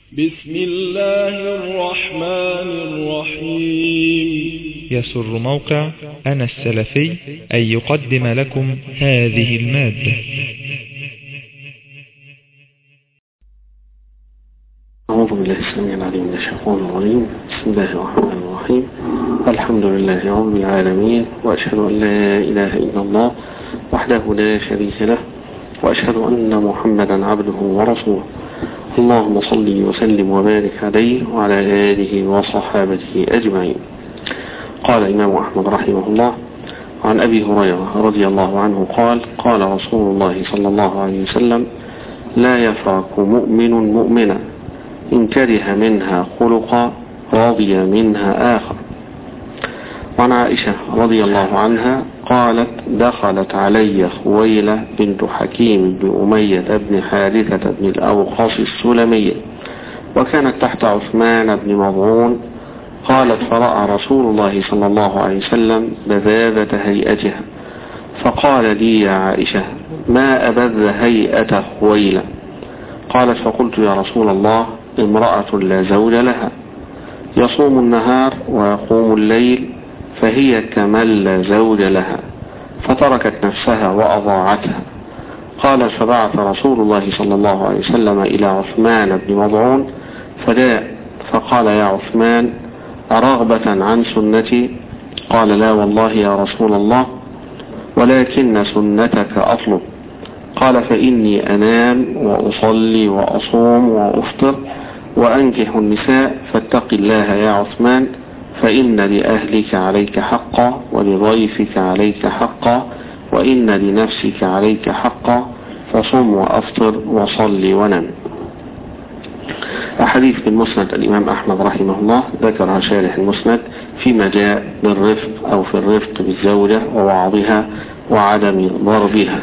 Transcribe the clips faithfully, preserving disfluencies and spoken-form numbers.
بسم الله الرحمن الرحيم. يسر موقع أنا السلفي أن يقدم لكم هذه المادة. أعوذ بالله السميع العليم من الشيطان الرجيم. بسم الله الرحمن الرحيم. الحمد لله رب العالمين، وأشهد أن لا إله إلا الله وحده لا شريك له، وأشهد أن محمدا عبده ورسوله. اللهم صل وسلم وبارك عليه وعلى آله وصحابته أجمعين. قال الإمام أحمد رحمه الله عن أبي هريرة رضي الله عنه قال: قال رسول الله صلى الله عليه وسلم: لا يفرق مؤمن مؤمنا إن كره منها خلقا رضي منها آخر. وعن عائشة رضي الله عنها قالت: دخلت علي خويلة بنت حكيم بن أمية بن حارثة بن الأوقاص السلمية، وكانت تحت عثمان بن مظعون. قالت: فرأى رسول الله صلى الله عليه وسلم بذاذة هيئتها، فقال لي: يا عائشة، ما أبذ هيئة خويلة؟ قالت: فقلت: يا رسول الله، امرأة لا زوج لها، يصوم النهار ويقوم الليل، فهي كمن لا زوج لها، فتركت نفسها وأضاعتها. قال: فبعث رسول الله صلى الله عليه وسلم إلى عثمان بن مظعون فجاء فقال: يا عثمان، أرغبة عن سنتي؟ قال: لا والله يا رسول الله، ولكن سنتك أطلب. قال: فإني أنام وأصلي وأصوم وأفطر وأنكح النساء، فاتق الله يا عثمان، فإن لأهلك عليك حقا، ولضيفك عليك حقا، وإن لنفسك عليك حقا، فصم وأفطر وصلي ونم. أحاديث في المسند الإمام أحمد رحمه الله ذكرها شارح المسند فيما جاء بالرفق أو في الرفق بالزوجة ووعظها وعدم ضربها.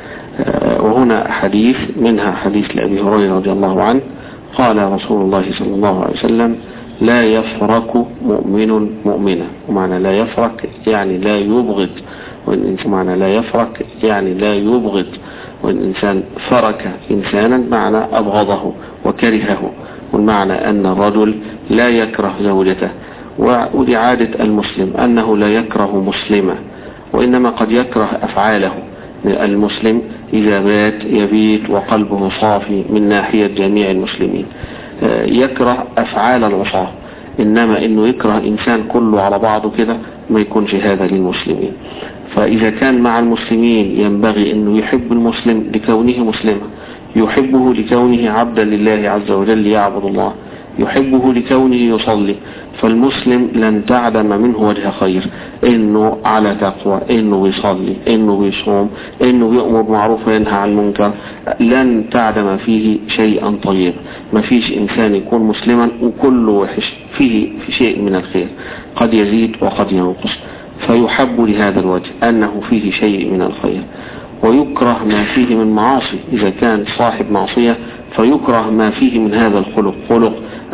وهنا حديث منها حديث لأبي هريرة رضي الله عنه قال رسول الله صلى الله عليه وسلم: لا يفرق مؤمن مؤمنة. ومعنى لا يفرق يعني لا يبغض، ومعنى لا يفرق يعني لا يبغض. والإنسان فرك إنسانا معنى أبغضه وكرهه، والمعنى أن الرجل لا يكره زوجته. ودي عادة المسلم أنه لا يكره مسلمة، وإنما قد يكره أفعاله. المسلم إذا بات يبيت وقلبه صافي من ناحية جميع المسلمين، يكره أفعال العصاة، إنما إنه يكره إنسان كله على بعضه كده ما يكونش هذا للمسلمين. فإذا كان مع المسلمين ينبغي أنه يحب المسلم لكونه مسلما، يحبه لكونه عبدا لله عز وجل يعبد الله، يحبه لكونه يصلي. فالمسلم لن تعدم منه وجه خير، انه على تقوى، انه يصلي، انه يصوم، انه يأمر معروف وينهى عن المنكر، لن تعدم فيه شيئا طيب. ما فيش انسان يكون مسلما وكله وحش، فيه في شيء من الخير قد يزيد وقد ينقص، فيحب لهذا الوجه أنه فيه شيء من الخير. ويكره ما فيه من معاصي، إذا كان صاحب معصية فيكره ما فيه من هذا الخلق، خلق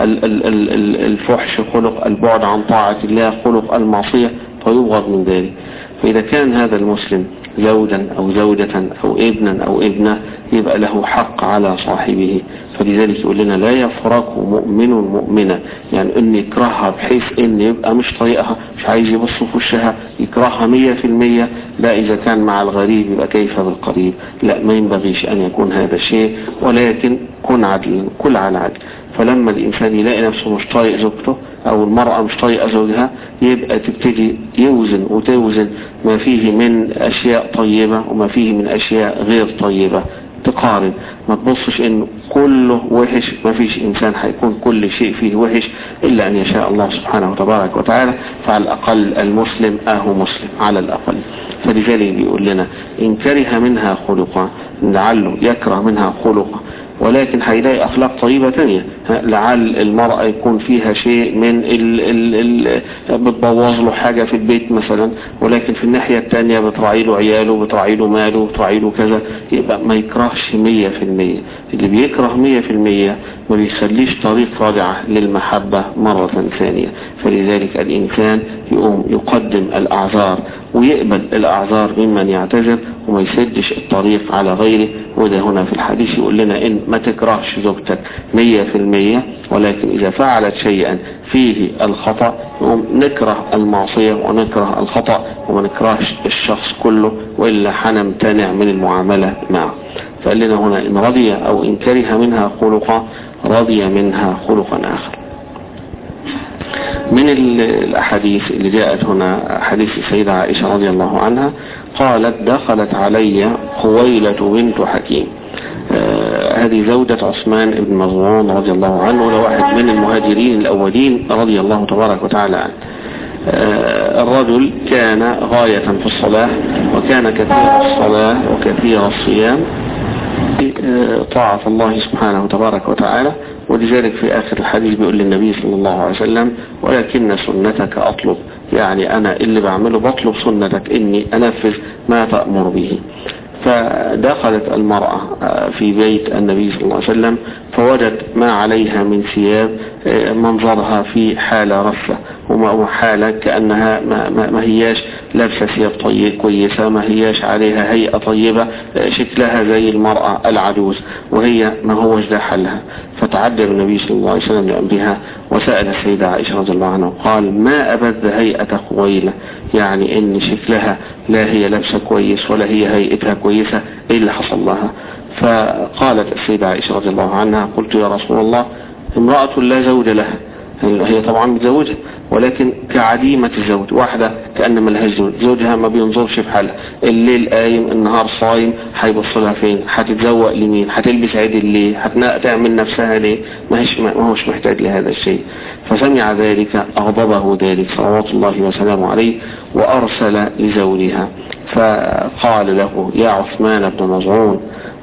الفحش، خلق البعد عن طاعة الله، خلق المعصية، فيبغض من ذلك. فإذا كان هذا المسلم زوجا أو زوجة أو ابنا أو ابنة يبقى له حق على صاحبه. فلذلك يقول لنا: لا يفرق مؤمن مؤمنة، يعني ان يكرهها بحيث ان يبقى مش طريقها، مش عايز يبص في وشها، يكرهها مية في المية. لا، إذا كان مع الغريب يبقى كيف بالقريب؟ لا، ما ينبغيش أن يكون هذا الشيء، ولكن كن عدلا، كل على عدل. فلما الإنسان يلاقي نفسه مش طايق زوجته أو المرأة مش طايقة زوجها، يبقى تبتدي يوزن وتوزن ما فيه من أشياء طيبة وما فيه من أشياء غير طيبة، تقارن. ما تبصش إنه كله وحش، ما فيش إنسان هيكون كل شيء فيه وحش إلا أن يشاء الله سبحانه وتبارك وتعالى. فعلى الأقل المسلم أهو مسلم على الأقل. فلذلك بيقول لنا: إن كره منها خلقا، لعله يكره منها خلقا، ولكن هيلاقي أخلاق طيبة تانية. لعل المرأة يكون فيها شيء من ال ال ال بتبوظ له حاجة في البيت مثلا، ولكن في الناحية التانية بتراعي له عياله، بتراعي له ماله، بتراعي له كذا، يبقى ما يكرهش مية في المية. اللي بيكره مية في المية ما بيخليش طريق راجعة للمحبة مرة ثانية. فلذلك الإنسان يقوم يقدم الأعذار ويقبل الأعذار ممن يعتذر، وما يسدش الطريق على غيره. وده هنا في الحديث يقول لنا إن ما تكرهش زوجتك مية في المية، ولكن إذا فعلت شيئا فيه الخطأ نكره المعصية ونكره الخطأ وما نكرهش الشخص كله، وإلا حنمتنع من المعاملة معه. فقال لنا هنا إن رضي أو إن كره منها خلقا رضي منها خلقا آخر. من الأحاديث اللي جاءت هنا حديث السيدة عائشة رضي الله عنها قالت دخلت علي خويلة بنت حكيم. آه هذه زوجة عثمان بن مظعون رضي الله عنه، لواحد من المهاجرين الأولين رضي الله تبارك وتعالى عنه. آه الرجل كان غاية في الصلاة، وكان كثير الصلاة وكثير الصيام آه طاعة الله سبحانه وتبارك وتعالى. ولذلك في آخر الحديث بيقول للنبي صلى الله عليه وسلم ولكن سنتك أطلب، يعني أنا اللي بعمله بطلب سنتك إني أنفذ ما تأمر به. فدخلت المرأة في بيت النبي صلى الله عليه وسلم فوجد ما عليها من ثياب منظرها في حالة رفة وحالة كأنها ما, ما, ما هياش لابسة ثياب طيب كويسة، ما هياش عليها هيئة طيبة، شكلها زي المرأة العجوز، وهي ما هوش ده حالها. فتعجب النبي صلى الله عليه وسلم لأمرها وسأل السيدة عائشة رضي الله عنها قال ما أبد هيئة خويلة، يعني إن شكلها لا هي لابسة كويس ولا هي هيئتها كويسة، إيه اللي حصل لها؟ فقالت السيدة عائشة رضي الله عنها قلت يا رسول الله امرأة لا زوج لها، هي طبعا متزوجة ولكن كعديمة الزوج، واحدة كأن ملهاش زوج، زوجها ما بينظرش في حالها، الليل قايم النهار صايم، هيبص لها فين؟ هتتزوق لمين؟ هتلبس عدل ليه؟ هتعمل نفسها ليه؟ ما هيش ما هوش محتاج لهذا الشيء. فسمع ذلك أغضبه ذلك صلوات الله وسلامه عليه وأرسل لزوجها فقال له يا عثمان بن مظعون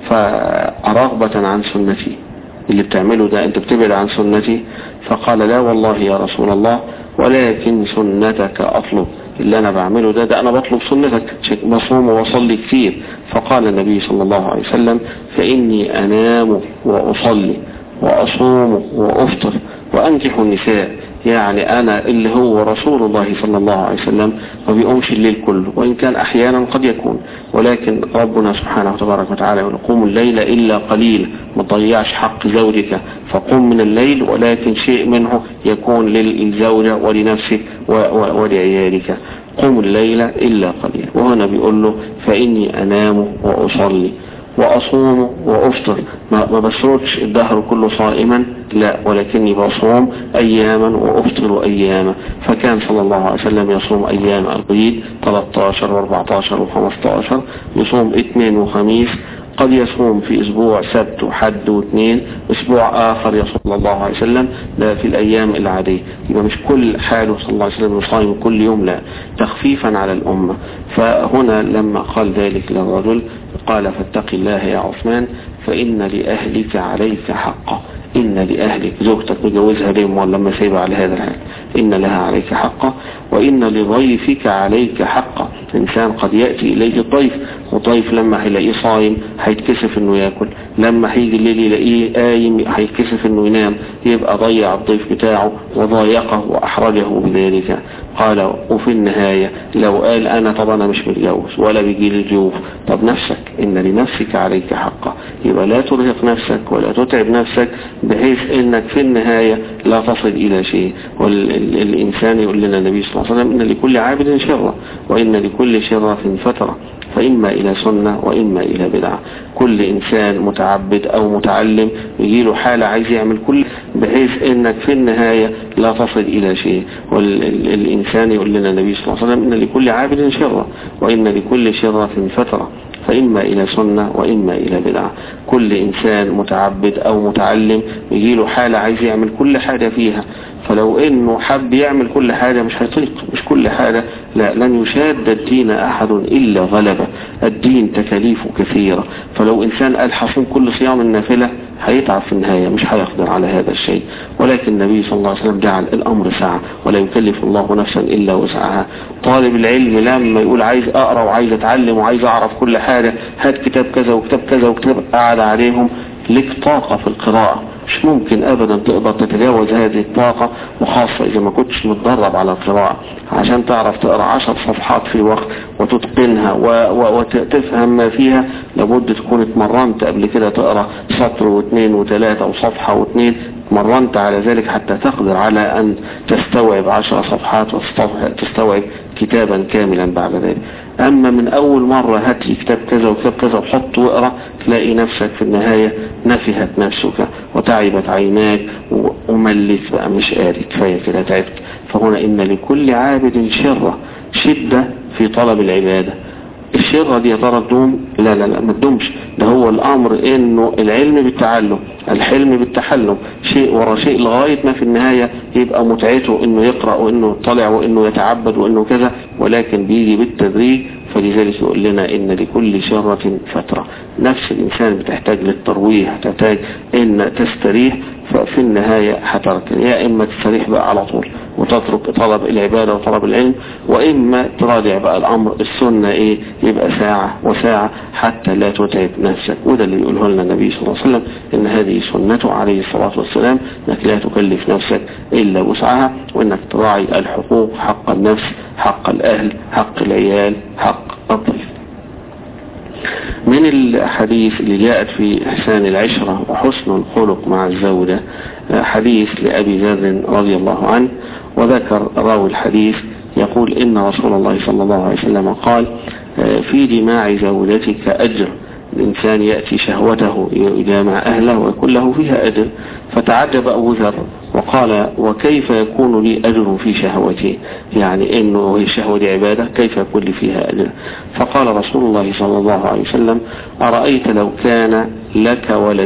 فرغبة عن سنتي اللي بتعمله ده انت بتبعد عن سنتي؟ فقال لا والله يا رسول الله ولكن سنتك أطلب، اللي أنا بعمله ده ده أنا بطلب سنتك، بصوم وأصلي كثير. فقال النبي صلى الله عليه وسلم فإني أنام وأصلي وأصوم وأفطر وأنكح النساء، يعني أنا اللي هو رسول الله صلى الله عليه وسلم ما بيقومش الليل كله، وإن كان أحيانا قد يكون، ولكن ربنا سبحانه وتبارك وتعالى يقول قوم الليل إلا قليل، ما تضيعش حق زوجك فقوم من الليل، ولكن شيء منه يكون للزوجة ولنفسك ولعيالك، قوم الليل إلا قليل. وهنا بيقول له فإني أنام وأصلي وأصوم وأفطر، ما بسرقش الدهر كله صائما، لا، ولكني بصوم أياما وأفطر أياما. فكان صلى الله عليه وسلم يصوم أيام البيض ثلاثة عشر وأربعة عشر وخمسة عشر، يصوم اثنين وخميس، قد يصوم في أسبوع سبت وحد واثنين، أسبوع آخر يصوم صلى الله عليه وسلم ده في الأيام العادية. يبقى مش كل حاله صلى الله عليه وسلم يصوم كل يوم، لا، تخفيفا على الأمة. فهنا لما قال ذلك للرجل قال فاتق الله يا عثمان فإن لأهلك عليك حقا، إن لأهلك زوجتك مجوزها لهم ولا لما سيبها على هذا الحال، إن لها عليك حقا، وإن لضيفك عليك حقا. إنسان قد يأتي إليه الضيف، وضيف لما هيلاقيه صايم هيتكسف إنه يأكل، لما هيجي الليل يلاقيه قايم هيتكسف إنه ينام، يبقى ضيع الضيف بتاعه وضايقه وأحرجه بذلك. قال وفي النهاية لو قال أنا طب أنا مش متجوز ولا بيجي لي ضيوف، طب نفسك إن لنفسك عليك حقا، يبقى لا ترهق نفسك ولا تتعب نفسك بحيث إنك في النهاية لا تصل إلى شيء. والإنسان يقول لنا النبي صلى الله عليه وسلم إن لكل عابد شرة وإن لكل شرة فترة، فإما إلى سنة وإما إلى بدعة. كل إنسان متعبد أو متعلم يجيله حالة عايز يعمل كل بحيث إنك في النهاية لا تصل إلى شيء. والإنسان يقول لنا النبي صلى الله عليه وسلم إن لكل عابد شرة وإن لكل شرة فترة، فإما إلى سنة وإما إلى بدعة. كل إنسان متعبد أو متعلم يجيله حالة عايز يعمل كل حاجة فيها، فلو إنه حب يعمل كل حاجة مش هيطيق، مش كل حاجة، لا، لن يشاد الدين أحد إلا غلبة، الدين تكاليفه كثيرة. فلو إنسان قال حصوم كل صيام النافلة هيتعب في النهاية، مش هيقدر على هذا الشيء. ولكن النبي صلى الله عليه وسلم جعل الأمر سعة ولا يكلف الله نفسا إلا وسعها. طالب العلم لما يقول عايز أقرأ وعايز أتعلم وعايز أعرف كل حاجة، هات كتاب كذا وكتاب كذا وكتاب، قاعد عليهم لك طاقة في القراءة مش ممكن ابدا تقدر تتجاوز هذه الطاقة، وخاصة اذا ما كنتش متدرب على القراءة. عشان تعرف تقرأ عشر صفحات في وقت وتتقنها وتفهم ما فيها، لابد تكون اتمرنت قبل كده تقرأ سطر واثنين وثلاثة وصفحة واثنين، مرنت على ذلك حتى تقدر على أن تستوعب عشر صفحات وتستوعب كتابا كاملا بعد ذلك. أما من أول مرة هات لي كتاب كذا وكتاب كذا وحط واقرأ، تلاقي نفسك في النهاية نفهت نفسك وتعبت عيناك وملت بقى مش قادر، كفاية كده تعبت. فهنا إن لكل عابد شرة، شدة في طلب العبادة. الشرة دي يا ترى تدوم؟ لا لا لا ما تدومش. ده هو الأمر إنه العلم بالتعلم، الحلم بالتحلم، شيء ورا شيء لغاية ما في النهاية يبقى متعته إنه يقرأ وإنه يطلع وإنه يتعبد وإنه كذا، ولكن بيجي بالتدريج. فلذلك يقول لنا إن لكل شرة فترة. نفس الإنسان بتحتاج للترويح، تحتاج إن تستريح، ففي النهاية هترك يا إما تستريح بقى على طول وتترك طلب العبادة وطلب العلم، وإما تراجع بقى الأمر السنة إيه، يبقى ساعة وساعة حتى لا تتعب نفسك. وده اللي يقوله لنا النبي صلى الله عليه وسلم، إن هذه سنته عليه الصلاة والسلام، إنك لا تكلف نفسك إلا وسعها، وإنك تراعي الحقوق، حق النفس، حق الأهل، حق العيال، حق الضيف. من الحديث اللي جاءت في إحسان العشرة وحسن الخلق مع الزوجة حديث لأبي ذر رضي الله عنه، وذكر راوي الحديث يقول إن رسول الله صلى الله عليه وسلم قال في جماع زوجتك أجر. الإنسان يأتي شهوته يجامع أهله ويكون له فيها أجر. فتعجب أبو ذر وقال وكيف يكون لي أجر في شهوتي؟ يعني إنه الشهوة دي عبادة، كيف يكون لي فيها أجر؟ فقال رسول الله صلى الله عليه وسلم أرأيت لو كان لك ولد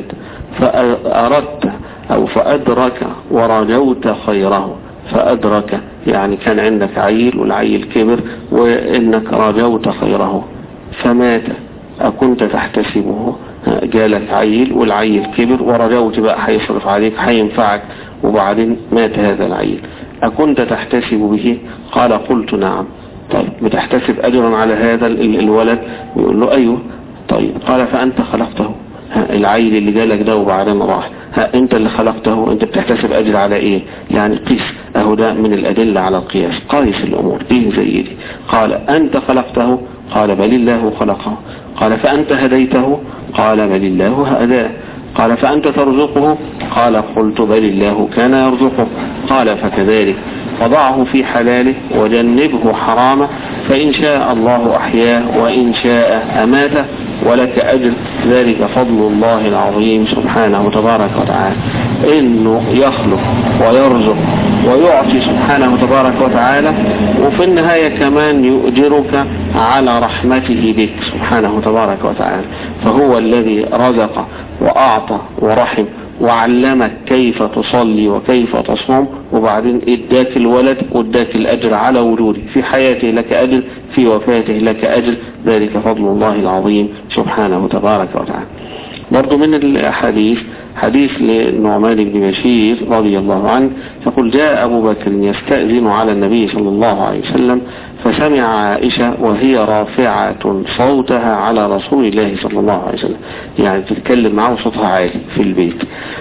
فأردت أو فأدرك ورجوت خيره، فأدرك يعني كان عندك عيل والعيل كبر وإنك رجوت خيره فمات، أكنت تحتسبه؟ جالك عيل والعيل كبر ورجوت بقى هيصرف عليك هينفعك وبعدين مات هذا العيل، أكنت تحتسب به؟ قال قلت نعم. طيب بتحتسب أجرا على هذا الولد؟ يقول له أيوه. طيب قال فأنت خلقته، العيل اللي جالك ده وبعدين راح، ها انت اللي خلقته، انت بتحتسب اجر على ايه؟ يعني قيس، اهو ده من الادلة على القياس، قايس الامور دي زي دي. قال انت خلقته؟ قال بل الله خلقه. قال فانت هديته؟ قال بل الله هداه. قال فانت ترزقه؟ قال قلت بل الله كان يرزقه. قال فكذلك فضعه في حلاله وجنبه حرامه، فإن شاء الله أحياه وإن شاء أماته ولك أجر، ذلك فضل الله العظيم سبحانه تبارك وتعالى. إنه يخلق ويرزق ويعطي سبحانه تبارك وتعالى، وفي النهاية كمان يؤجرك على رحمته بك سبحانه تبارك وتعالى. فهو الذي رزق وأعطى ورحم وعلمك كيف تصلي وكيف تصوم، وبعدين اداك الولد واداك الأجر على وجوده، في حياته لك أجر، في وفاته لك أجر، ذلك فضل الله العظيم سبحانه تبارك وتعالى. برضو من الحديث حديث للنعمان بن بشير رضي الله عنه يقول جاء أبو بكر يستأذن على النبي صلى الله عليه وسلم، فسمع عائشة وهي رافعة صوتها على رسول الله صلى الله عليه وسلم، يعني تتكلم معه صوتها عالي في البيت.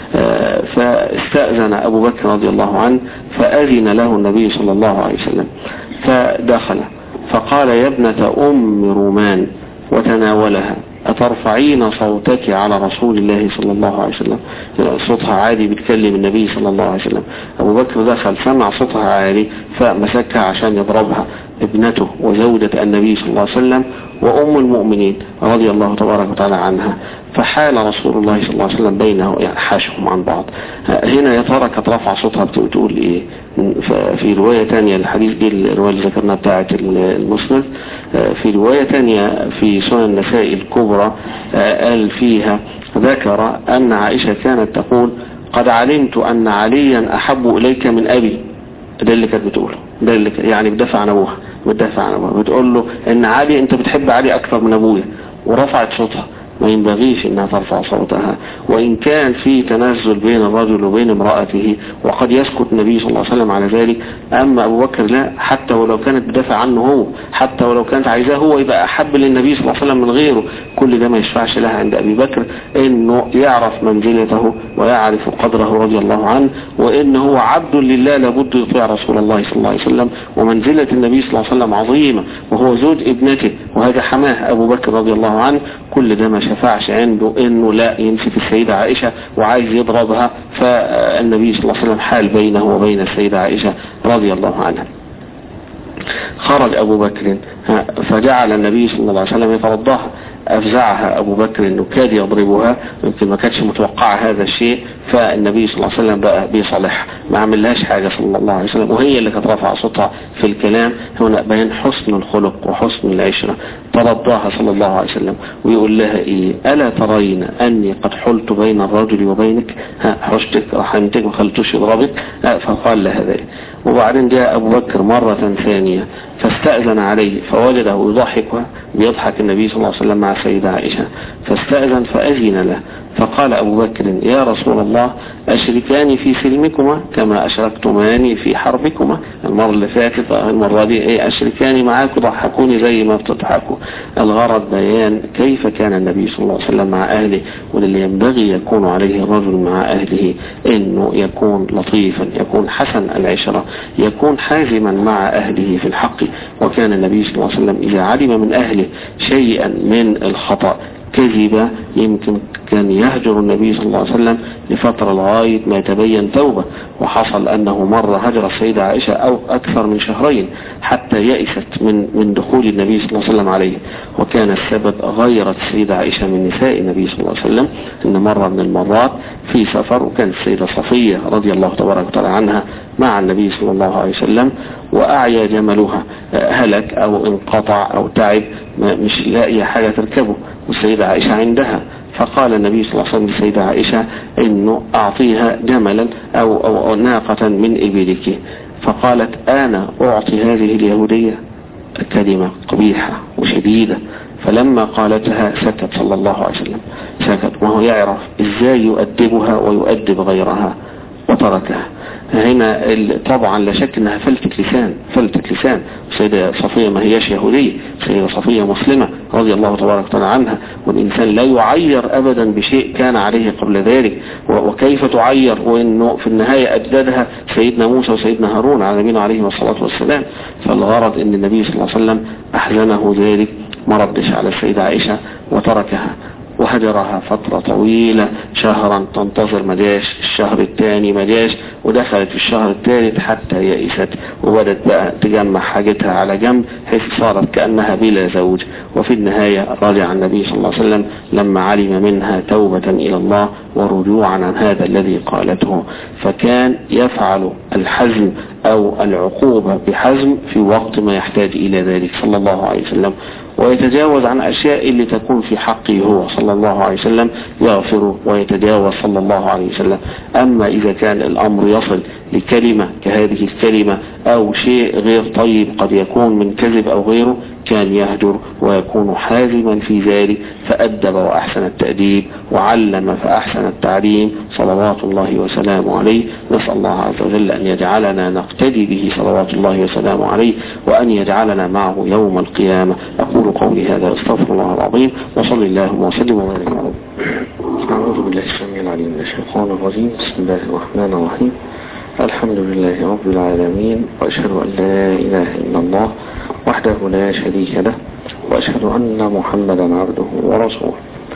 فاستأذن أبو بكر رضي الله عنه فأذن له النبي صلى الله عليه وسلم، فدخل فقال يا ابنة أم رومان وتناولها أترفعين صوتك على رسول الله صلى الله عليه وسلم؟ صوتها عالي بتكلم النبي صلى الله عليه وسلم. أبو بكر دخل سمع صوتها عالي فمسكها عشان يضربها، ابنته وزوجة النبي صلى الله عليه وسلم وأم المؤمنين رضي الله تبارك وتعالى عنها. فحال رسول الله صلى الله عليه وسلم بينه، يعني حاشهم عن بعض. هنا يا ترى كانت رفع صوتها بتقول ايه؟ في رواية تانية الحديث دي الرواية اللي ذكرناها بتاعت المسند، في رواية تانية في سنن النسائي الكبرى قال فيها ذكر أن عائشة كانت تقول قد علمت أن عليا أحب إليك من أبي. ده اللي كانت بتقوله، ده اللي يعني بدافع عن أبوها، بدافع عن أبوها بتقول له إن علي أنت بتحب علي أكثر من أبويا، ورفعت صوتها. ما ينبغيش انها ترفع صوتها، وان كان في تنزل بين الرجل وبين امرأته وقد يسكت النبي صلى الله عليه وسلم على ذلك. اما ابو بكر لا، حتى ولو كانت بدافع عنه هو، حتى ولو كانت عايزاه هو يبقى احب للنبي صلى الله عليه وسلم من غيره، كل ده ما يشفعش لها عند ابي بكر انه يعرف منزلته ويعرف قدره رضي الله عنه، وانه هو عبد لله لابد يطيع رسول الله صلى الله عليه وسلم، ومنزلة النبي صلى الله عليه وسلم عظيمة، وهو زوج ابنته وهذا حماه ابو بكر رضي الله عنه. كل ده ما شفعش عنده انه لا يمسك السيدة عائشة وعايز يضربها، فالنبي صلى الله عليه وسلم حال بينه وبين السيدة عائشة رضي الله عنها. خرج ابو بكر فجعل النبي صلى الله عليه وسلم يترضاها، افزعها ابو بكر انه كاد يضربها، يمكن ما كانش متوقع هذا الشيء، فالنبي صلى الله عليه وسلم بقى بيصالح، ما عملهاش حاجة صلى الله عليه وسلم، وهي اللي كانت رافعه صوتها في الكلام. هنا بين حسن الخلق وحسن العشرة، ترضاها صلى الله عليه وسلم ويقول لها ايه؟ الا ترين اني قد حلت بين الرجل وبينك، ها حشتك رحمتك ما خلتوش يضربك، فقال لها ذلك. وبعدين جاء ابو بكر مرة ثانية فاستأذن عليه فوجده يضحك، بيضحك النبي صلى الله عليه وسلم مع السيدة عائشة، فاستأذن فأذن له، فقال أبو بكر يا رسول الله أشركاني في سلمكما كما أشركتماني في حربكما؟ المرة اللي فاتت المرة دي ايه أشركاني معاك ضحكوني زي ما بتضحكوا. الغرض بيان كيف كان النبي صلى الله عليه وسلم مع أهله، واللي ينبغي يكون عليه الرجل مع أهله إنه يكون لطيفا، يكون حسن العشرة، يكون حازما مع أهله في الحق. وكان النبي صلى الله عليه وسلم إذا علم من أهله شيئا من الخطأ كذبة يمكن كان يهجر النبي صلى الله عليه وسلم لفترة لغاية ما يتبين توبة. وحصل أنه مرة هجر السيدة عائشة أو أكثر من شهرين حتى يئست من من دخول النبي صلى الله عليه وسلم عليه، وكان السبب غيرت السيدة عائشة من نساء النبي صلى الله عليه وسلم. إن مرة من المرات في سفر وكانت السيدة صفية رضي الله تبارك وتعالى عنها مع النبي صلى الله عليه وسلم، وأعيا جملها هلك أو انقطع أو تعب مش لاقية حاجة تركبه، والسيدة عائشة عندها، فقال النبي صلى الله عليه وسلم للسيدة عائشة إنه أعطيها جملا أو, أو, أو ناقة من إبلك، فقالت أنا أعطي هذه اليهودية؟ كلمة قبيحة وشديدة، فلما قالتها سكت صلى الله عليه وسلم، سكت وهو يعرف إزاي يؤدبها ويؤدب غيرها وتركها. هنا طبعا لا شك انها فلتة لسان، فلتة لسان. سيدة صفية ما هياش يهودية، سيدة صفية مسلمة رضي الله تبارك وتعالى عنها، والإنسان لا يعير أبدا بشيء كان عليه قبل ذلك. وكيف تعير وإنه في النهاية أجدادها سيدنا موسى وسيدنا هارون على نبينا عليه الصلاة والسلام. فالغرض ان النبي صلى الله عليه وسلم أحزنه ذلك، ما ردش على السيدة عائشة وتركها وهجرها فترة طويلة، شهرا تنتظر مجاش، الشهر الثاني مجاش، ودخلت في الشهر الثالث حتى يئست وبدت بقى تجمع حاجتها على جنب حيث صارت كأنها بلا زوج. وفي النهاية رجع النبي صلى الله عليه وسلم لما علم منها توبة إلى الله ورجوعا عن هذا الذي قالته، فكان يفعل الحزم أو العقوبة بحزم في وقت ما يحتاج إلى ذلك صلى الله عليه وسلم، ويتجاوز عن أشياء اللي تكون في حقه هو صلى الله عليه وسلم، يغفر ويتجاوز صلى الله عليه وسلم. أما إذا كان الأمر يصل لكلمة كهذه الكلمة أو شيء غير طيب قد يكون من كذب أو غيره، كان يهجر ويكون حازما في ذلك، فأدب وأحسن التأديب وعلم فأحسن التعليم صلوات الله وسلامه عليه. نسأل الله عز وجل أن يجعلنا نقتدي به صلوات الله وسلامه عليه، وأن يجعلنا معه يوم القيامة. أقول قولي هذا واستغفر الله العظيم، وصل اللهم وسلم وبارك عليه. أعوذ بالله السميع العليم من الشيطان الرجيم، بسم الله الرحمن الرحيم. الحمد لله رب العالمين، وأشهد أن لا إله إلا الله وحده لا شريك له، وأشهد أن محمدا عبده ورسوله.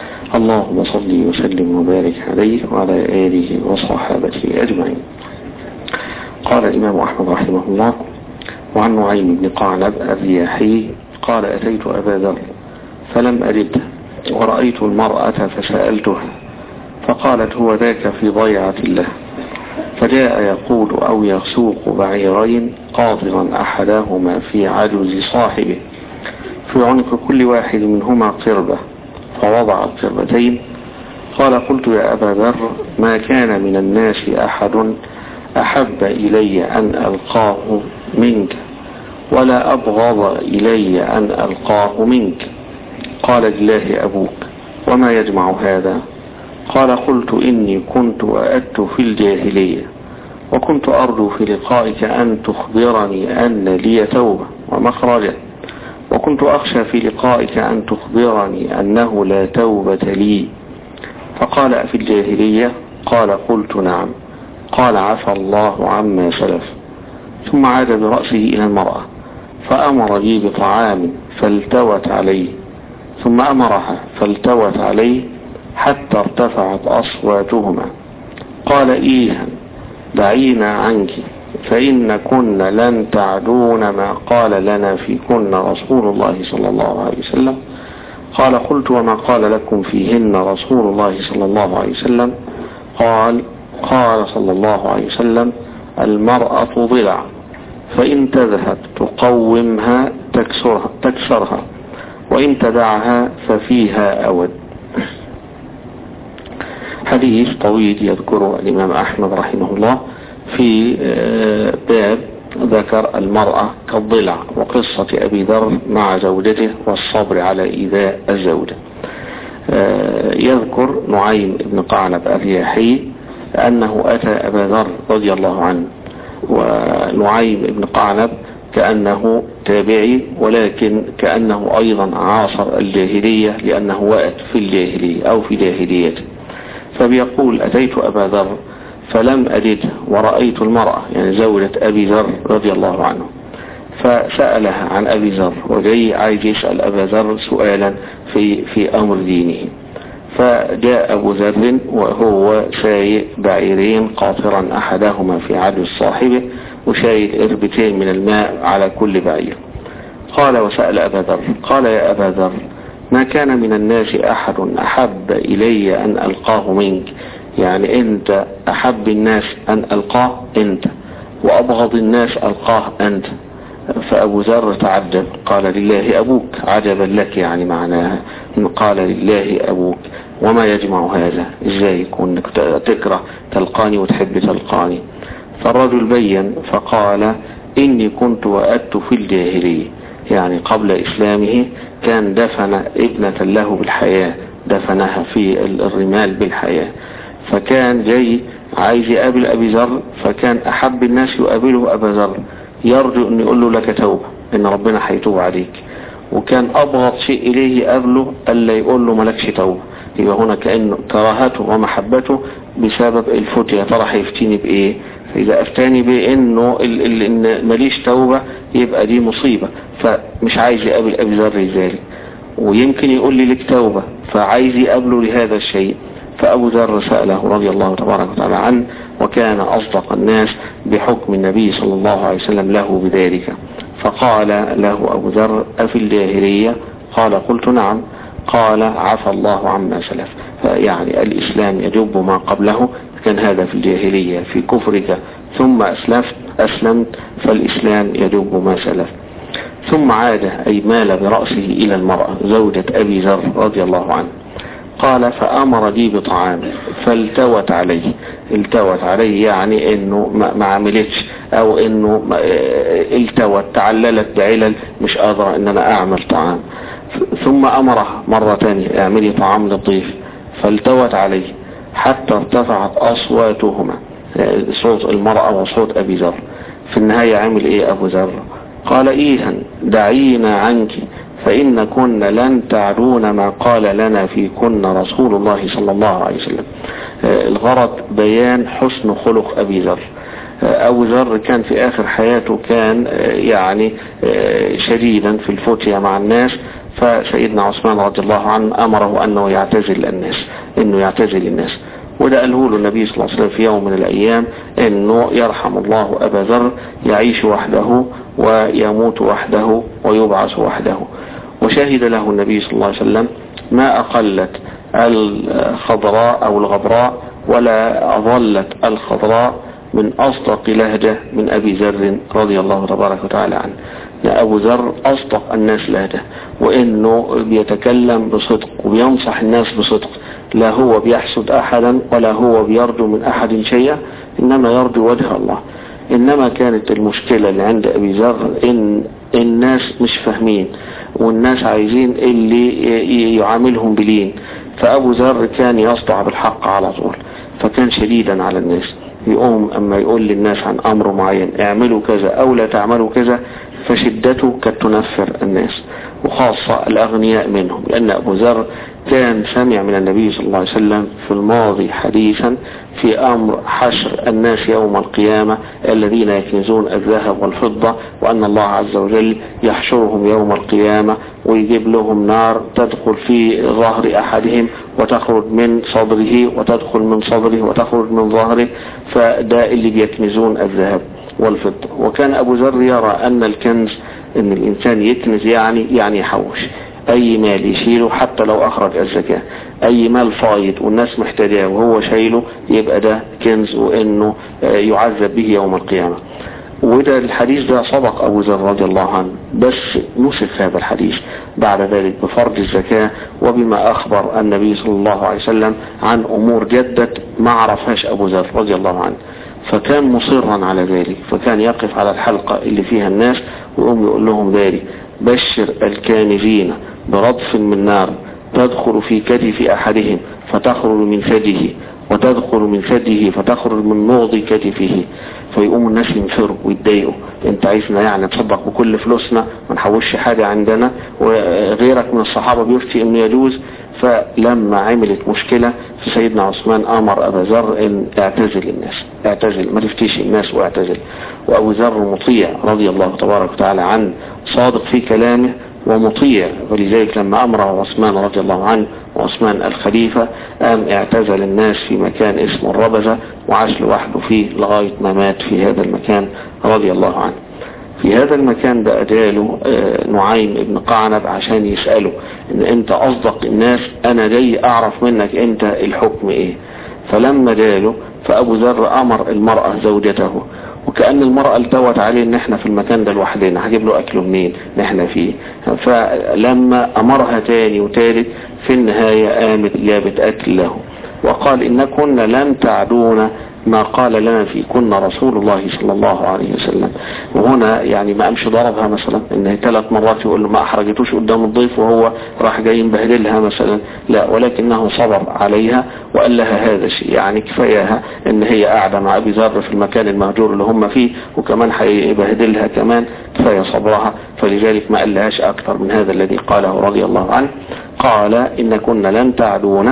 اللهم صل وسلم وبارك عليه وعلى آله وصحابته أجمعين. قال الإمام أحمد رحمه الله: وعن نعيم بن قعنب الرياحي قال: أتيت أبا ذر فلم أجده، ورأيت المرأة فسألتها فقالت: هو ذاك في ضيعة الله. فجاء يقول أو يسوق بعيرين قاطرا أحدهما في عجز صاحبه، في عنق كل واحد منهما قربة، فوضع القربتين. قال: قلت يا أبا ذر: ما كان من الناس أحد أحب إلي أن ألقاه منك، ولا أبغض إلي أن ألقاه منك. قال: لله أبوك وما يجمع هذا؟ قال قلت إني كنت وأدت في الجاهلية وكنت أرجو في لقائك أن تخبرني أن لي توبة ومخرجا، وكنت أخشى في لقائك أن تخبرني أنه لا توبة لي. فقال أفي الجاهلية؟ قال قلت نعم. قال عفى الله عما سلف. ثم عاد برأسه إلى المرأة فأمر لي بطعام فالتوت عليه، ثم أمرها فالتوت عليه حتى ارتفعت أصواتهما. قال إيها دعينا عنك فإن كن لن تعدون ما قال لنا في كن رسول الله صلى الله عليه وسلم. قال قلت وما قال لكم فيهن رسول الله صلى الله عليه وسلم؟ قال قال صلى الله عليه وسلم المرأة ضلع فإن تذهب تقومها تكسرها, تكسرها وإن تدعها ففيها أود. حديث طويل يذكره الإمام أحمد رحمه الله في باب ذكر المرأة كالضلع وقصة أبي ذر مع زوجته والصبر على إيذاء الزوجة. يذكر نعيم بن قعنب الرياحي أنه أتى أبا ذر رضي الله عنه، ونعيم بن قعنب كأنه تابعي ولكن كأنه أيضا عاصر الجاهلية لأنه وقت في الجاهلية أو في جاهليته. فبيقول أتيت أبا ذر فلم أجده ورأيت المرأة يعني زوجة أبي ذر رضي الله عنه، فسألها عن أبي ذر وجاي عايز يسأل أبا ذر سؤالا في في أمر دينه. فجاء أبو ذر وهو سايق بعيرين قاطرا أحدهما في عدو صاحبه وشايل إربتين من الماء على كل بعير. قال وسأل أبا ذر قال يا أبا ذر ما كان من الناس أحد أحب إلي أن ألقاه منك، يعني أنت أحب الناس أن ألقاه أنت وأبغض الناس ألقاه أنت. فأبو ذر تعجب قال لله أبوك، عجبا لك يعني معناها قال لله أبوك وما يجمع هذا، إزاي يكون تكره تلقاني وتحب تلقاني؟ فالرجل بين فقال إني كنت وأدت في الجاهلية، يعني قبل إسلامه كان دفن ابنة له بالحياة، دفنها في الرمال بالحياة، فكان جاي عايز يقابل أبي ذر، فكان أحب الناس يقابله أبا ذر يرجو أن يقول له لك توبة إن ربنا هيتوب عليك، وكان أبغض شيء إليه قبله ألا يقول له ملكش توبة. يبقى هنا كأنه كراهته ومحبته بسبب الفتية، ترى هيفتيني بإيه؟ فإذا أفتاني بأنه إن ماليش توبة يبقى دي مصيبة، فمش عايز يقابل أبي ذر ذلك، ويمكن يقول لي لك توبة فعايز يقابله لهذا الشيء. فأبو ذر سأله رضي الله تبارك وتعالى عنه وكان أصدق الناس بحكم النبي صلى الله عليه وسلم له بذلك. فقال له أبو ذر أفي الجاهلية؟ قال قلت نعم. قال عفى الله عما سلف، يعني الإسلام يجب ما قبله، كان هذا في الجاهلية في كفرك ثم أسلفت أسلمت فالإسلام يجب ما سلف. ثم عاد أي مال برأسه إلى المرأة زوجة أبي ذر رضي الله عنه. قال فأمر لي بطعام فالتوت عليه، التوت عليه يعني انه ما عملتش او انه التوت تعللت بعلل مش قادرة ان انا اعمل طعام. ثم امره مرة تانية اعملي طعام للضيف فالتوت عليه حتى ارتفعت اصواتهما، صوت المرأة وصوت ابي ذر. في النهاية عمل ايه ابو ذر؟ قال ايها دعينا عنك فإن كن لن تعدون ما قال لنا في كن رسول الله صلى الله عليه وسلم. الغرض بيان حسن خلق أبي ذر. أبو ذر كان في آخر حياته كان يعني شديدا في الفتية مع الناس، فسيدنا عثمان رضي الله عنه أمره أنه يعتزل الناس، أنه يعتزل الناس، وده قاله له النبي صلى الله عليه وسلم في يوم من الأيام أنه يرحم الله أبا ذر يعيش وحده ويموت وحده ويبعث وحده. وشهد له النبي صلى الله عليه وسلم ما أقلت الخضراء أو الغبراء ولا أظلت الخضراء من أصدق لهجة من أبي ذر رضي الله تبارك وتعالى عنه. أبو ذر أصدق الناس لهجة، وإنه بيتكلم بصدق وبينصح الناس بصدق، لا هو بيحسد أحدا ولا هو بيرجو من أحد شيئا، إنما يرجو وجه الله. إنما كانت المشكلة اللي عند أبي ذر إن الناس مش فاهمين، والناس عايزين اللي يعاملهم بلين، فأبو ذر كان يصدع بالحق على طول، فكان شديدا على الناس، يقوم أما يقول للناس عن أمر معين اعملوا كذا أو لا تعملوا كذا، فشدته كانت تنفر الناس، وخاصة الأغنياء منهم، لأن أبو ذر كان سمع من النبي صلى الله عليه وسلم في الماضي حديثا في أمر حشر الناس يوم القيامة الذين يكنزون الذهب والفضة، وأن الله عز وجل يحشرهم يوم القيامة ويجيب لهم نار تدخل في ظهر أحدهم وتخرج من صدره وتدخل من صدره وتخرج من ظهره، فده اللي بيكنزون الذهب والفضة. وكان أبو ذر يرى أن الكنز أن الإنسان يكنز يعني يعني يحوش أي مال يشيله، حتى لو أخرج الزكاة، أي مال فايض والناس محتاجاه وهو شايله يبقى ده كنز، وإنه يعذب به يوم القيامة. وده الحديث ده صدق أبو ذر رضي الله عنه، بس نسخ هذا الحديث بعد ذلك بفرض الزكاة وبما أخبر النبي صلى الله عليه وسلم عن أمور جدت ما عرفهاش أبو ذر رضي الله عنه، فكان مصرا على ذلك، فكان يقف على الحلقة اللي فيها الناس ويقوم يقول لهم ذلك: بشر الكانزين برضف من نار تدخل في كتف أحدهم فتخرج من ثديه وتدخل من ثديه فتخرج من نوض كتفه. فيقوم الناس ينفروا ويتضايقوا: انت عايزنا يعني نتصدق بكل فلوسنا ما نحوش حاجة عندنا؟ وغيرك من الصحابة بيفتي انه يجوز. فلما عملت مشكلة في سيدنا عثمان امر ابا ذر ان اعتزل الناس، اعتزل ما تفتيش الناس واعتزل. وابو ذر مطيع رضي الله تبارك وتعالى عنه، صادق في كلامه ومطيع، ولذلك لما امره عثمان رضي الله عنه وعثمان الخليفة قام اعتزل الناس في مكان اسمه الربزة وعاش لوحده فيه لغاية ما مات في هذا المكان رضي الله عنه. في هذا المكان ده أجاله نعيم ابن قعنب عشان يسأله: ان انت اصدق الناس، انا جاي اعرف منك انت الحكم ايه. فلما جاله فابو ذر امر المرأة زوجته، وكأن المرأة التوت عليه ان احنا في المكان ده لوحدنا، هجيب له اكله منين نحن فيه. فلما امرها تاني وتالت في النهاية قامت جابت اكل له، وقال: إنكن لن تعدون ما قال لنا في كنا رسول الله صلى الله عليه وسلم. وهنا يعني ما امشي ضربها مثلا انه ثلاث مرات يقول له ما احرجتوش قدام الضيف وهو راح جاي مبهدلها مثلا، لا، ولكنه صبر عليها وقال لها هذا شيء يعني كفاياها ان هي قاعدة مع ابي ذر في المكان المهجور اللي هم فيه، وكمان هيبهدلها كمان، كفاية صبرها. فلذلك ما قال لهاش اكثر من هذا الذي قاله رضي الله عنه. قال: إن كنا لن تعدون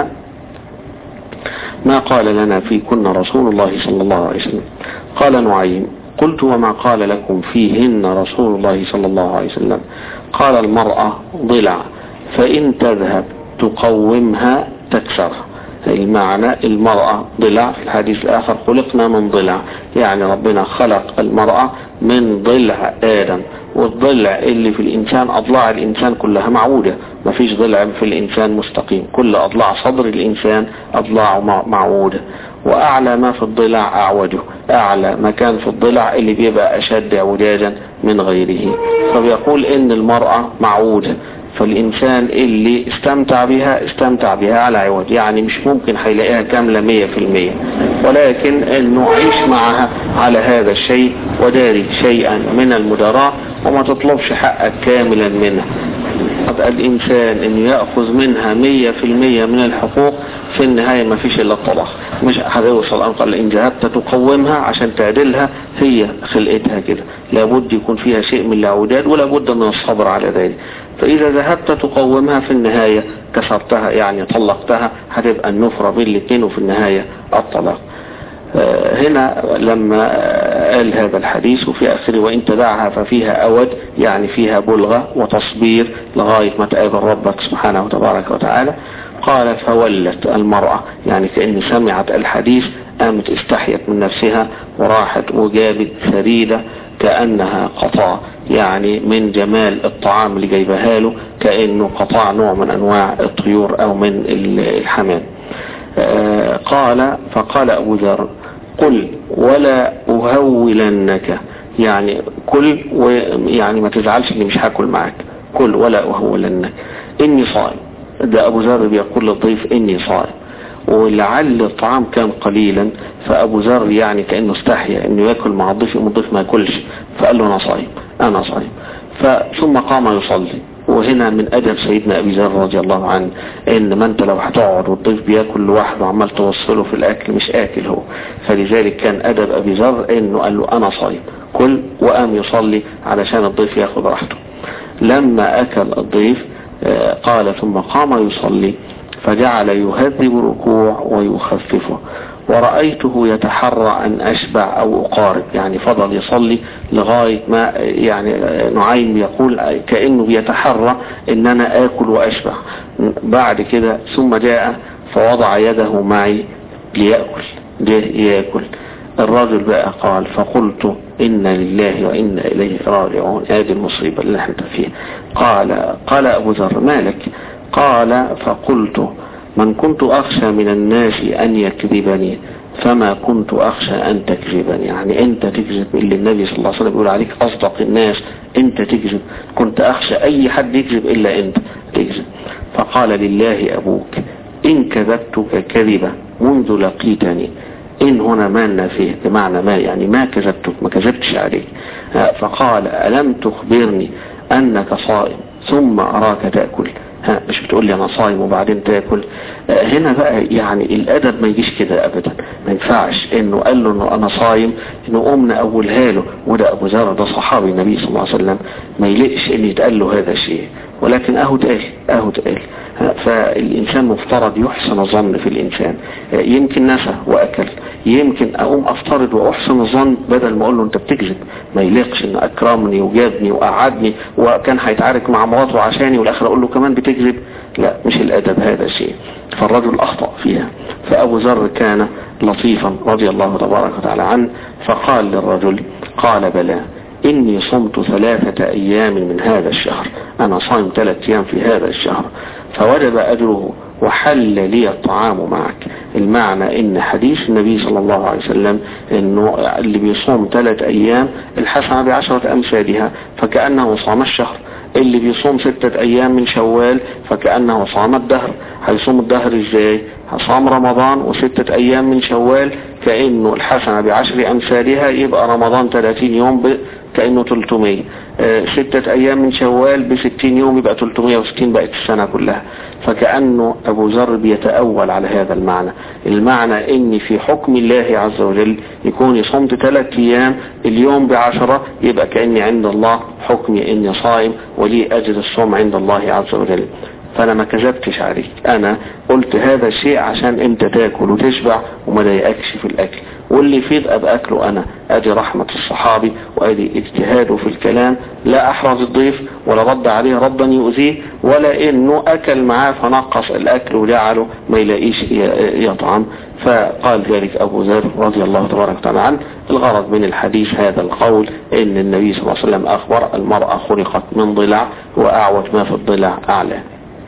ما قال لنا في كنا رسول الله صلى الله عليه وسلم. قال نعيم: قلت: وما قال لكم فيهن رسول الله صلى الله عليه وسلم؟ قال: المرأة ضلع، فإن تذهب تقومها تكسرها. المعنى المرأة ضلع، في الحديث الآخر خلقنا من ضلع، يعني ربنا خلق المرأة من ضلع آدم، والضلع اللي في الإنسان أضلاع الإنسان كلها معودة، ما فيش ضلع في الإنسان مستقيم، كل أضلاع صدر الإنسان أضلاع معودة، وأعلى ما في الضلع أعوجه، أعلى مكان في الضلع اللي بيبقى أشد اعوجاجا من غيره. فبيقول إن المرأة معودة، فالإنسان اللي استمتع بها استمتع بها على عوج، يعني مش ممكن هيلاقيها كاملة مية في المية، ولكن انه عيش معها على هذا الشيء وداري شيئا من المدراء، وما تطلبش حقك كاملا منها. الإنسان انه يأخذ منها مية في المية من الحقوق، في النهاية ما فيش إلا الطلاق، مش هيوصل. قال: إن ذهبت تقومها، عشان تعدلها، هي خلقتها كده، لابد يكون فيها شيء من العودات ولابد من الصبر على ذلك. فإذا ذهبت تقومها في النهاية كسرتها، يعني طلقتها، هتبقى النفرة بين الاثنين وفي النهاية الطلاق. هنا لما قال هذا الحديث وفي آخره: وإن تدعها ففيها أود، يعني فيها بلغة وتصبير لغاية ما تقابل ربك سبحانه وتبارك وتعالى. قال: فولت المرأة، يعني كأن سمعت الحديث قامت استحيت من نفسها وراحت وجابت ثريدة كأنها قطاع، يعني من جمال الطعام اللي جايبها له كأنه قطاع نوع من أنواع الطيور أو من الحمام. قال: فقال أبو ذر: قل ولا أهولنك، يعني كل، ويعني ما تزعلش اني مش هاكل معاك، كل ولا أهولنك، إني صائم. ده أبو ذر بيقول للضيف إني صائم، ولعل الطعام كان قليلا، فأبو ذر يعني كأنه استحيا انه يأكل مع الضيف، والضيف ما يأكلش، فقال له: أنا صائم أنا صائم. ثم قام يصلي، وهنا من أدب سيدنا أبي ذر رضي الله عنه إن ما أنت لو هتقعد والضيف بياكل لوحده وعمال توصله في الأكل مش آكل هو. فلذلك كان أدب أبي ذر إنه قال له أنا صايم كل، وقام يصلي علشان الضيف ياخد راحته. لما أكل الضيف قال ثم قام يصلي فجعل يهذب الركوع ويخففه، ورأيته يتحرى أن أشبع أو أقارب، يعني فضل يصلي لغاية ما يعني نعيم يقول كأنه بيتحرى إن أنا آكل وأشبع. بعد كده ثم جاء فوضع يده معي ليأكل، جاء يأكل. الرجل بقى قال فقلت إن لله وإنا إليه راجعون، هذه المصيبة اللي احنا فيها. قال قال أبو ذر مالك؟ قال فقلت من كنت أخشى من الناس أن يكذبني فما كنت أخشى أن تكذبني، يعني أنت تكذب اللي النبي صلى الله عليه وسلم يقول عليك أصدق الناس، أنت تكذب، كنت أخشى أي حد يكذب إلا أنت تكذب. فقال لله أبوك إن كذبتك كذبة منذ لقيتني، إن هنا ما نافيه بمعنى ما، يعني ما كذبتك ما كذبتش عليك. فقال ألم تخبرني أنك صائم ثم أراك تأكل؟ ها مش بتقول لي انا صايم وبعدين تاكل؟ هنا بقى يعني الادب ما يجيش كده ابدا، ما ينفعش انه قال له انه انا صايم انه قمنا اولها له، وده ابو ذر ده صحابي النبي صلى الله عليه وسلم، ما يلقش ان يتقال له هذا الشيء، ولكن اهو تقال اهو تقال. فالانسان مفترض يحسن الظن في الانسان، يمكن نسى واكل، يمكن اقوم افترض واحسن الظن بدل ما اقول له انت بتكذب، ما يليقش ان اكرمني وجابني وقعدني وكان هيتعارك مع مراته عشاني والاخر اقول له كمان بتكذب، لا مش الادب هذا الشيء. فالرجل اخطأ فيها. فابو ذر كان لطيفا رضي الله تبارك وتعالى عنه، فقال للرجل قال بلى إني صمت ثلاثة أيام من هذا الشهر، أنا صايم ثلاثة أيام في هذا الشهر فوجب أجره وحل لي الطعام معك. المعنى إن حديث النبي صلى الله عليه وسلم إنه اللي بيصوم ثلاثة أيام الحسنة بعشرة أمثالها فكأنه صام الشهر، اللي بيصوم ستة أيام من شوال فكأنه صام الدهر. هيصوم الدهر إزاي؟ صام رمضان وستة أيام من شوال كأنه الحسنة بعشر أمثالها، يبقى رمضان ثلاثين يوم كأنه ثلاثمية، آه ستة أيام من شوال بستين يوم يبقى ثلاثمية وستين بقت السنة كلها. فكأنه أبو ذر بيتأول على هذا المعنى، المعنى إن في حكم الله عز وجل يكون صمت ثلاثة أيام اليوم بعشرة، يبقى كأني عند الله حكمي إني صائم ولي أجر الصوم عند الله عز وجل. فأنا ما كذبتش عليك، أنا قلت هذا الشيء عشان أنت تاكل وتشبع وما ضايقكش في الأكل، واللي يفيد أبقى أكله أنا. أدي رحمة الصحابي وأدي اجتهاده في الكلام، لا أحرز الضيف ولا رد عليه ردا يؤذيه، ولا إنه أكل معاه فنقص الأكل وجعله ما يلاقيش يطعم. فقال ذلك أبو ذر رضي الله تبارك وتعالى عنه. الغرض من الحديث هذا القول إن النبي صلى الله عليه وسلم أخبر المرأة خلقت من ضلع وأعوج ما في الضلع أعلى.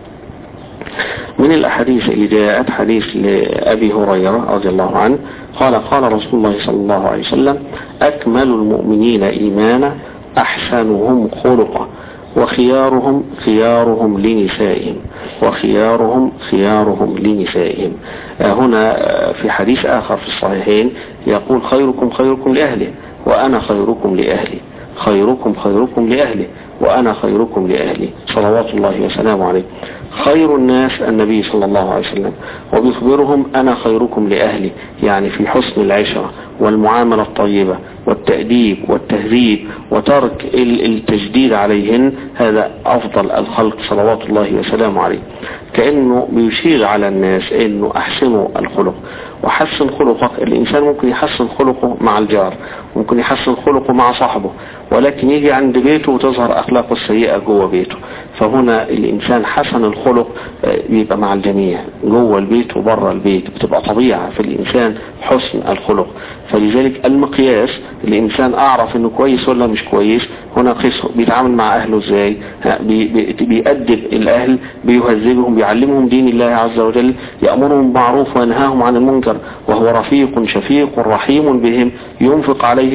من الأحاديث اللي جاءت حديث لأبي هريرة رضي الله عنه قال قال رسول الله صلى الله عليه وسلم أكمل المؤمنين إيمانا أحسنهم خلقا وخيارهم خيارهم لنسائهم وخيارهم خيارهم لنسائهم. هنا في حديث آخر في الصحيحين يقول خيركم خيركم لأهله وأنا خيركم لأهلي، خيركم خيركم لأهله وأنا خيركم لأهلي صلوات الله وسلامه عليه. خير الناس النبي صلى الله عليه وسلم، وبيخبرهم أنا خيركم لأهلي، يعني في حسن العشرة والمعاملة الطيبة والتأديب والتهذيب وترك التجديد عليهن، هذا أفضل الخلق صلوات الله وسلامه عليه. كأنه بيشير على الناس أنه أحسنوا الخلق وحسن خلقك. الإنسان ممكن يحسن خلقه مع الجار، ممكن يحسن خلقه مع صاحبه، ولكن يجي عند بيته وتظهر أخلاقه السيئة جوه بيته. فهنا الإنسان حسن الخلق بيبقى مع الجميع جوه البيت وبره البيت، بتبقى طبيعة في الإنسان حسن الخلق. فلذلك المقياس الإنسان أعرف إنه كويس ولا مش كويس، هنا قيسه بيتعامل مع أهله إزاي، بيأدب الأهل، بيهذبهم، بيعلمهم دين الله عز وجل، يأمرهم بالمعروف وينهاهم عن المنكر، وهو رفيق شفيق رحيم بهم ينفق عليهم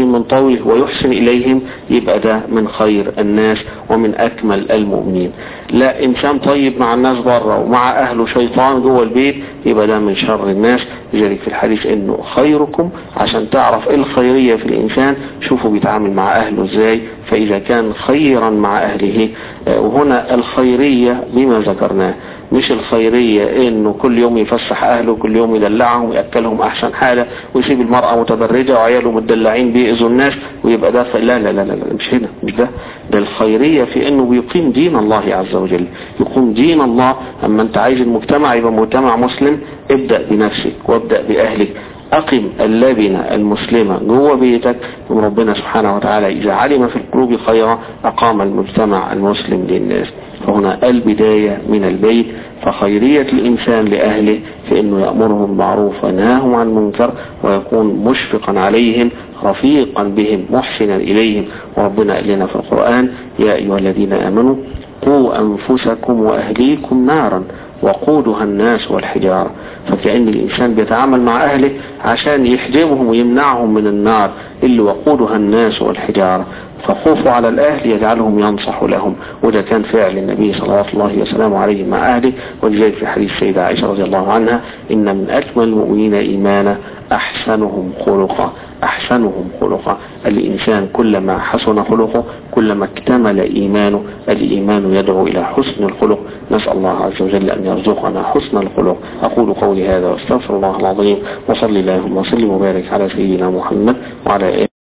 عليهم من طوله ويحسن إليهم يبقى ده من خير الناس ومن أكمل المؤمنين. لا إنسان طيب مع الناس بره ومع أهله شيطان جوه البيت يبقى ده من شر الناس. لذلك في الحديث إنه خيركم، عشان تعرف الخيرية في الإنسان شوفوا بيتعامل مع أهله إزاي، فإذا كان خيرا مع أهله. وهنا الخيرية بما ذكرناه، مش الخيرية انه كل يوم يفسح اهله، كل يوم يدلعهم ويأكلهم احسن حالة ويسيب المرأة متبرجة وعياله متدلعين بيأذوا الناس ويبقى ده لا لا لا لا مش هنا، مش ده. ده الخيرية في انه بيقيم دين الله عز وجل، يقوم دين الله. اما انت عايز المجتمع يبقى مجتمع مسلم، ابدأ بنفسك وابدأ بأهلك. أقم اللبنة المسلمة جوه بيتك، وربنا سبحانه وتعالى إذا علم في القلوب خيرا أقام المجتمع المسلم للناس. فهنا البداية من البيت. فخيرية الإنسان لأهله في أنه يأمرهم بالمعروف وينهاهم عن المنكر ويكون مشفقا عليهم رفيقا بهم محسنا إليهم. وربنا قال لنا في القرآن يا أيها الذين آمنوا قوا أنفسكم وأهليكم نارا وقودها الناس والحجارة. فكأن الإنسان بيتعامل مع أهله عشان يحجمهم ويمنعهم من النار اللي وقودها الناس والحجارة. فخوفه على الأهل يجعلهم ينصح لهم، وده كان فعل النبي صلى الله عليه وسلم عليه مع أهله. ولذلك في حديث السيدة عائشة رضي الله عنها إن من أكمل المؤمنين إيمانا أحسنهم خلقا. أحسنهم خلقا، الإنسان كلما حسن خلقه كلما اكتمل إيمانه. الإيمان يدعو إلى حسن الخلق. نسأل الله عز وجل أن يرزقنا حسن الخلق. أقول قولي هذا واستغفر الله العظيم، وصلي اللهم وسلم وبارك على سيدنا محمد وعلى آله